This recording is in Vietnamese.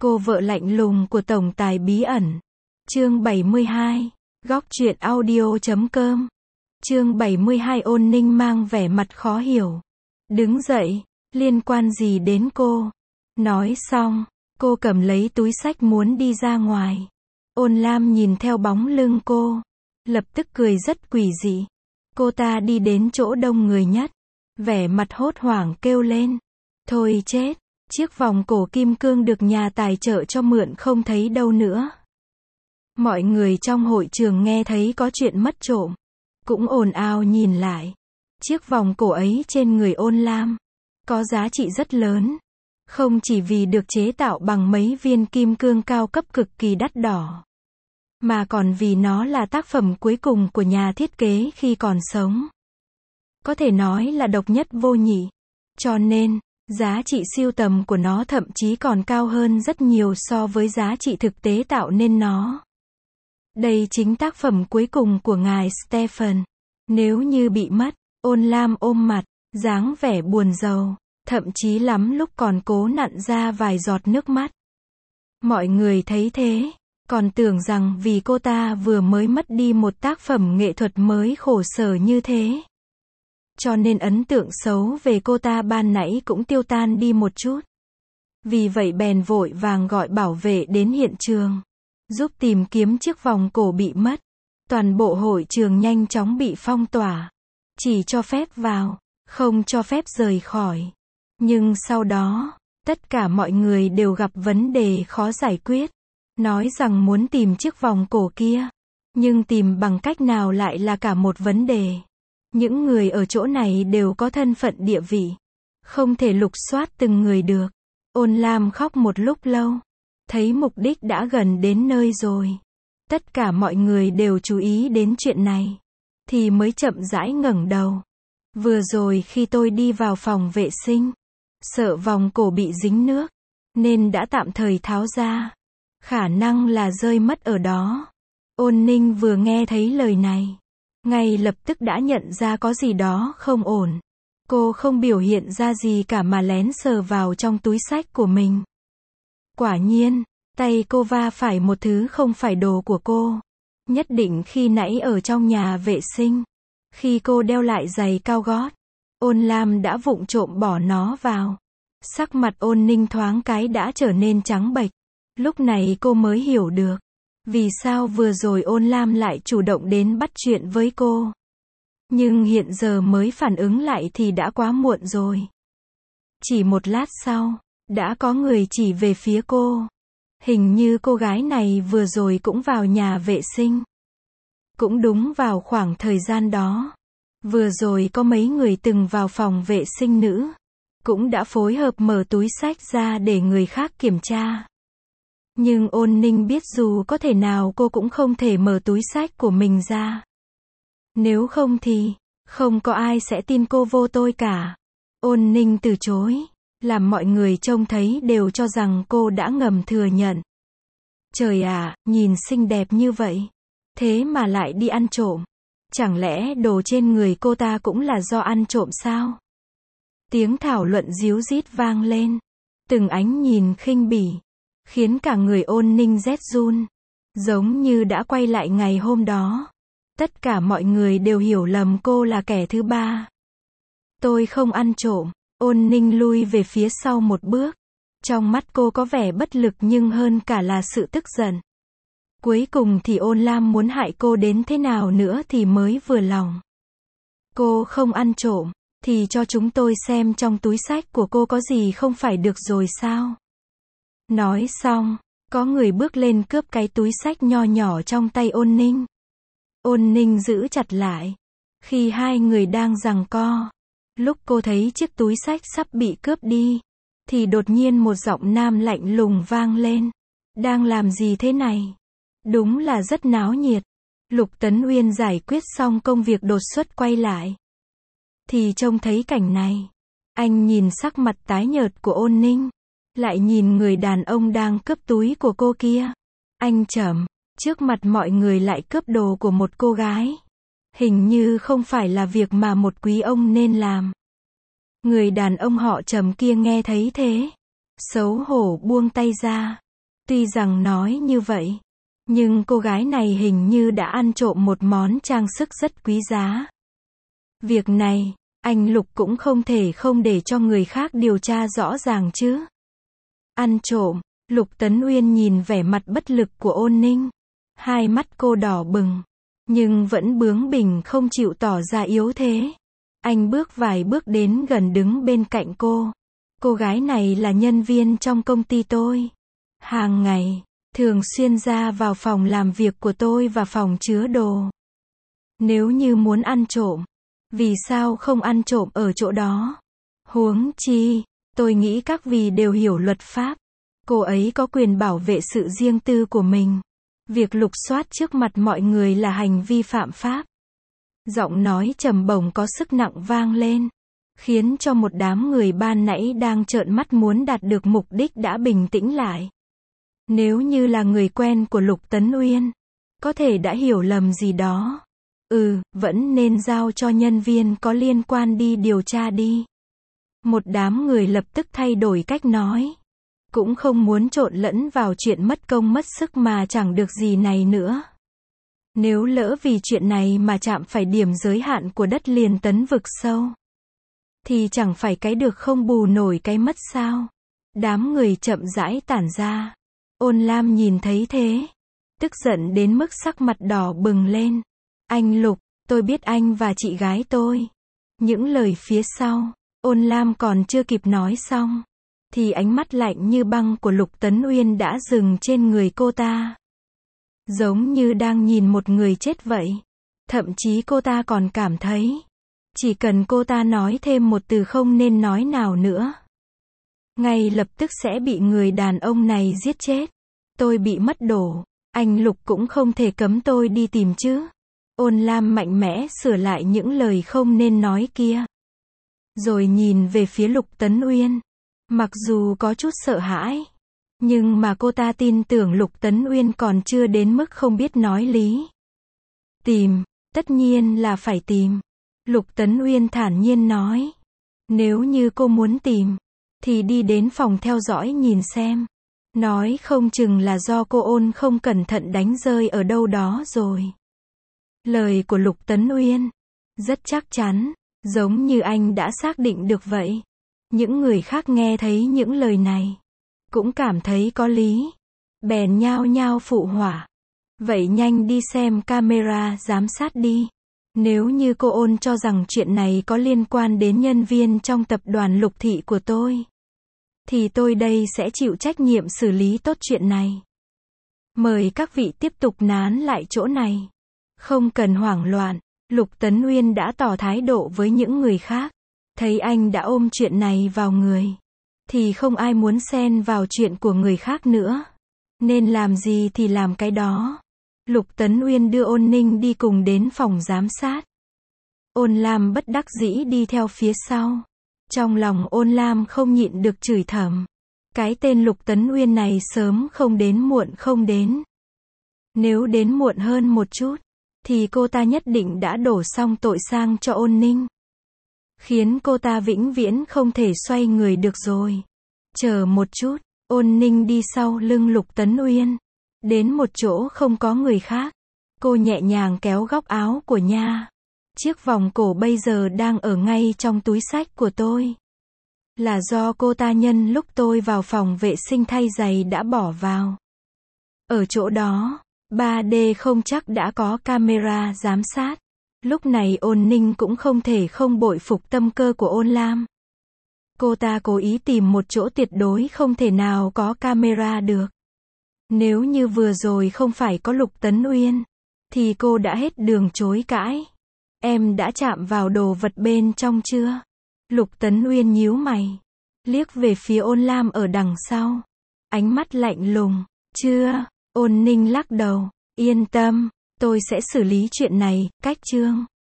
Cô vợ lạnh lùng của tổng tài bí ẩn. Chương 72. Góc truyện audio.com. Chương 72. Ôn Ninh mang vẻ mặt khó hiểu. Đứng dậy, liên quan gì đến cô? Nói xong, cô cầm lấy túi xách muốn đi ra ngoài. Ôn Lam nhìn theo bóng lưng cô, lập tức cười rất quỷ dị. Cô ta đi đến chỗ đông người nhất, vẻ mặt hốt hoảng kêu lên. Thôi chết, chiếc vòng cổ kim cương được nhà tài trợ cho mượn không thấy đâu nữa. Mọi người trong hội trường nghe thấy có chuyện mất trộm, cũng ồn ào nhìn lại. Chiếc vòng cổ ấy trên người Ôn Lam, có giá trị rất lớn. Không chỉ vì được chế tạo bằng mấy viên kim cương cao cấp cực kỳ đắt đỏ, mà còn vì nó là tác phẩm cuối cùng của nhà thiết kế khi còn sống. Có thể nói là độc nhất vô nhị. Cho nên, giá trị sưu tầm của nó thậm chí còn cao hơn rất nhiều so với giá trị thực tế tạo nên nó. Đây chính tác phẩm cuối cùng của ngài Stephen. Nếu như bị mất, Ôn Lam ôm mặt, dáng vẻ buồn rầu, thậm chí lắm lúc còn cố nặn ra vài giọt nước mắt. Mọi người thấy thế, còn tưởng rằng vì cô ta vừa mới mất đi một tác phẩm nghệ thuật mới khổ sở như thế, cho nên ấn tượng xấu về cô ta ban nãy cũng tiêu tan đi một chút. Vì vậy bèn vội vàng gọi bảo vệ đến hiện trường, giúp tìm kiếm chiếc vòng cổ bị mất. Toàn bộ hội trường nhanh chóng bị phong tỏa, chỉ cho phép vào, không cho phép rời khỏi. Nhưng sau đó, tất cả mọi người đều gặp vấn đề khó giải quyết. Nói rằng muốn tìm chiếc vòng cổ kia, nhưng tìm bằng cách nào lại là cả một vấn đề. Những người ở chỗ này đều có thân phận địa vị, không thể lục soát từng người được. Ôn Lam khóc một lúc lâu, thấy mục đích đã gần đến nơi rồi. Tất cả mọi người đều chú ý đến chuyện này, thì mới chậm rãi ngẩng đầu. Vừa rồi khi tôi đi vào phòng vệ sinh, sợ vòng cổ bị dính nước, nên đã tạm thời tháo ra. Khả năng là rơi mất ở đó. Ôn Ninh vừa nghe thấy lời này, ngay lập tức đã nhận ra có gì đó không ổn. Cô không biểu hiện ra gì cả mà lén sờ vào trong túi xách của mình. Quả nhiên, tay cô va phải một thứ không phải đồ của cô. Nhất định khi nãy ở trong nhà vệ sinh, khi cô đeo lại giày cao gót, Ôn Lam đã vụng trộm bỏ nó vào. Sắc mặt Ôn Ninh thoáng cái đã trở nên trắng bệch. Lúc này cô mới hiểu được, vì sao vừa rồi Ôn Lam lại chủ động đến bắt chuyện với cô. Nhưng hiện giờ mới phản ứng lại thì đã quá muộn rồi. Chỉ một lát sau, đã có người chỉ về phía cô. Hình như cô gái này vừa rồi cũng vào nhà vệ sinh. Cũng đúng vào khoảng thời gian đó. Vừa rồi có mấy người từng vào phòng vệ sinh nữ, cũng đã phối hợp mở túi xách ra để người khác kiểm tra. Nhưng Ôn Ninh biết dù có thể nào cô cũng không thể mở túi xách của mình ra. Nếu không thì, không có ai sẽ tin cô vô tội cả. Ôn Ninh từ chối, làm mọi người trông thấy đều cho rằng cô đã ngầm thừa nhận. Trời ạ, nhìn xinh đẹp như vậy, thế mà lại đi ăn trộm. Chẳng lẽ đồ trên người cô ta cũng là do ăn trộm sao? Tiếng thảo luận ríu rít vang lên, từng ánh nhìn khinh bỉ, khiến cả người Ôn Ninh rét run, giống như đã quay lại ngày hôm đó. Tất cả mọi người đều hiểu lầm cô là kẻ thứ ba. Tôi không ăn trộm. Ôn Ninh lui về phía sau một bước. Trong mắt cô có vẻ bất lực nhưng hơn cả là sự tức giận. Cuối cùng thì Ôn Lam muốn hại cô đến thế nào nữa thì mới vừa lòng. Cô không ăn trộm, thì cho chúng tôi xem trong túi xách của cô có gì không phải được rồi sao? Nói xong, có người bước lên cướp cái túi xách nho nhỏ trong tay Ôn Ninh. Ôn Ninh giữ chặt lại. Khi hai người đang giằng co, lúc cô thấy chiếc túi xách sắp bị cướp đi, thì đột nhiên một giọng nam lạnh lùng vang lên. Đang làm gì thế này? Đúng là rất náo nhiệt. Lục Tấn Uyên giải quyết xong công việc đột xuất quay lại, thì trông thấy cảnh này. Anh nhìn sắc mặt tái nhợt của Ôn Ninh, lại nhìn người đàn ông đang cướp túi của cô kia. Anh chậm, trước mặt mọi người lại cướp đồ của một cô gái. Hình như không phải là việc mà một quý ông nên làm. Người đàn ông họ Trầm kia nghe thấy thế, xấu hổ buông tay ra. Tuy rằng nói như vậy, nhưng cô gái này hình như đã ăn trộm một món trang sức rất quý giá. Việc này, anh Lục cũng không thể không để cho người khác điều tra rõ ràng chứ. Ăn trộm, Lục Tấn Uyên nhìn vẻ mặt bất lực của Ôn Ninh. Hai mắt cô đỏ bừng, nhưng vẫn bướng bỉnh không chịu tỏ ra yếu thế. Anh bước vài bước đến gần đứng bên cạnh cô. Cô gái này là nhân viên trong công ty tôi. Hàng ngày, thường xuyên ra vào phòng làm việc của tôi và phòng chứa đồ. Nếu như muốn ăn trộm, vì sao không ăn trộm ở chỗ đó? Huống chi, tôi nghĩ các vị đều hiểu luật pháp. Cô ấy có quyền bảo vệ sự riêng tư của mình. Việc lục soát trước mặt mọi người là hành vi phạm pháp. Giọng nói trầm bổng có sức nặng vang lên, khiến cho một đám người ban nãy đang trợn mắt muốn đạt được mục đích đã bình tĩnh lại. Nếu như là người quen của Lục Tấn Uyên, có thể đã hiểu lầm gì đó. Vẫn nên giao cho nhân viên có liên quan đi điều tra đi. Một đám người lập tức thay đổi cách nói. Cũng không muốn trộn lẫn vào chuyện mất công mất sức mà chẳng được gì này nữa. Nếu lỡ vì chuyện này mà chạm phải điểm giới hạn của đất liền tấn vực sâu, thì chẳng phải cái được không bù nổi cái mất sao. Đám người chậm rãi tản ra. Ôn Lam nhìn thấy thế, tức giận đến mức sắc mặt đỏ bừng lên. Anh Lục, tôi biết anh và chị gái tôi. Những lời phía sau, Ôn Lam còn chưa kịp nói xong, thì ánh mắt lạnh như băng của Lục Tấn Uyên đã dừng trên người cô ta. Giống như đang nhìn một người chết vậy. Thậm chí cô ta còn cảm thấy, chỉ cần cô ta nói thêm một từ không nên nói nào nữa, ngay lập tức sẽ bị người đàn ông này giết chết. Tôi bị mất đổ, anh Lục cũng không thể cấm tôi đi tìm chứ. Ôn Lam mạnh mẽ sửa lại những lời không nên nói kia. Rồi nhìn về phía Lục Tấn Uyên. Mặc dù có chút sợ hãi, nhưng mà cô ta tin tưởng Lục Tấn Uyên còn chưa đến mức không biết nói lý. Tìm, tất nhiên là phải tìm. Lục Tấn Uyên thản nhiên nói. Nếu như cô muốn tìm, thì đi đến phòng theo dõi nhìn xem. Nói không chừng là do cô Ôn không cẩn thận đánh rơi ở đâu đó rồi. Lời của Lục Tấn Uyên rất chắc chắn, giống như anh đã xác định được vậy. Những người khác nghe thấy những lời này, cũng cảm thấy có lý, bèn nhao nhao phụ họa. Vậy nhanh đi xem camera giám sát đi. Nếu như cô Ôn cho rằng chuyện này có liên quan đến nhân viên trong tập đoàn Lục thị của tôi, thì tôi đây sẽ chịu trách nhiệm xử lý tốt chuyện này. Mời các vị tiếp tục nán lại chỗ này. Không cần hoảng loạn. Lục Tấn Uyên đã tỏ thái độ với những người khác. Thấy anh đã ôm chuyện này vào người, thì không ai muốn xen vào chuyện của người khác nữa. Nên làm gì thì làm cái đó. Lục Tấn Uyên đưa Ôn Ninh đi cùng đến phòng giám sát. Ôn Lam bất đắc dĩ đi theo phía sau. Trong lòng Ôn Lam không nhịn được chửi thầm. Cái tên Lục Tấn Uyên này sớm không đến muộn không đến. Nếu đến muộn hơn một chút, thì cô ta nhất định đã đổ xong tội sang cho Ôn Ninh. Khiến cô ta vĩnh viễn không thể xoay người được rồi. Chờ một chút, Ôn Ninh đi sau lưng Lục Tấn Uyên. Đến một chỗ không có người khác. Cô nhẹ nhàng kéo góc áo của Nha. Chiếc vòng cổ bây giờ đang ở ngay trong túi xách của tôi. Là do cô ta nhân lúc tôi vào phòng vệ sinh thay giày đã bỏ vào. Ở chỗ đó, 3D không chắc đã có camera giám sát. Lúc này Ôn Ninh cũng không thể không bội phục tâm cơ của Ôn Lam. Cô ta cố ý tìm một chỗ tuyệt đối không thể nào có camera được. Nếu như vừa rồi không phải có Lục Tấn Uyên, thì cô đã hết đường chối cãi. Em đã chạm vào đồ vật bên trong chưa? Lục Tấn Uyên nhíu mày, liếc về phía Ôn Lam ở đằng sau. Ánh mắt lạnh lùng. Chưa. Ôn Ninh lắc đầu. Yên tâm, tôi sẽ xử lý chuyện này, cách chương.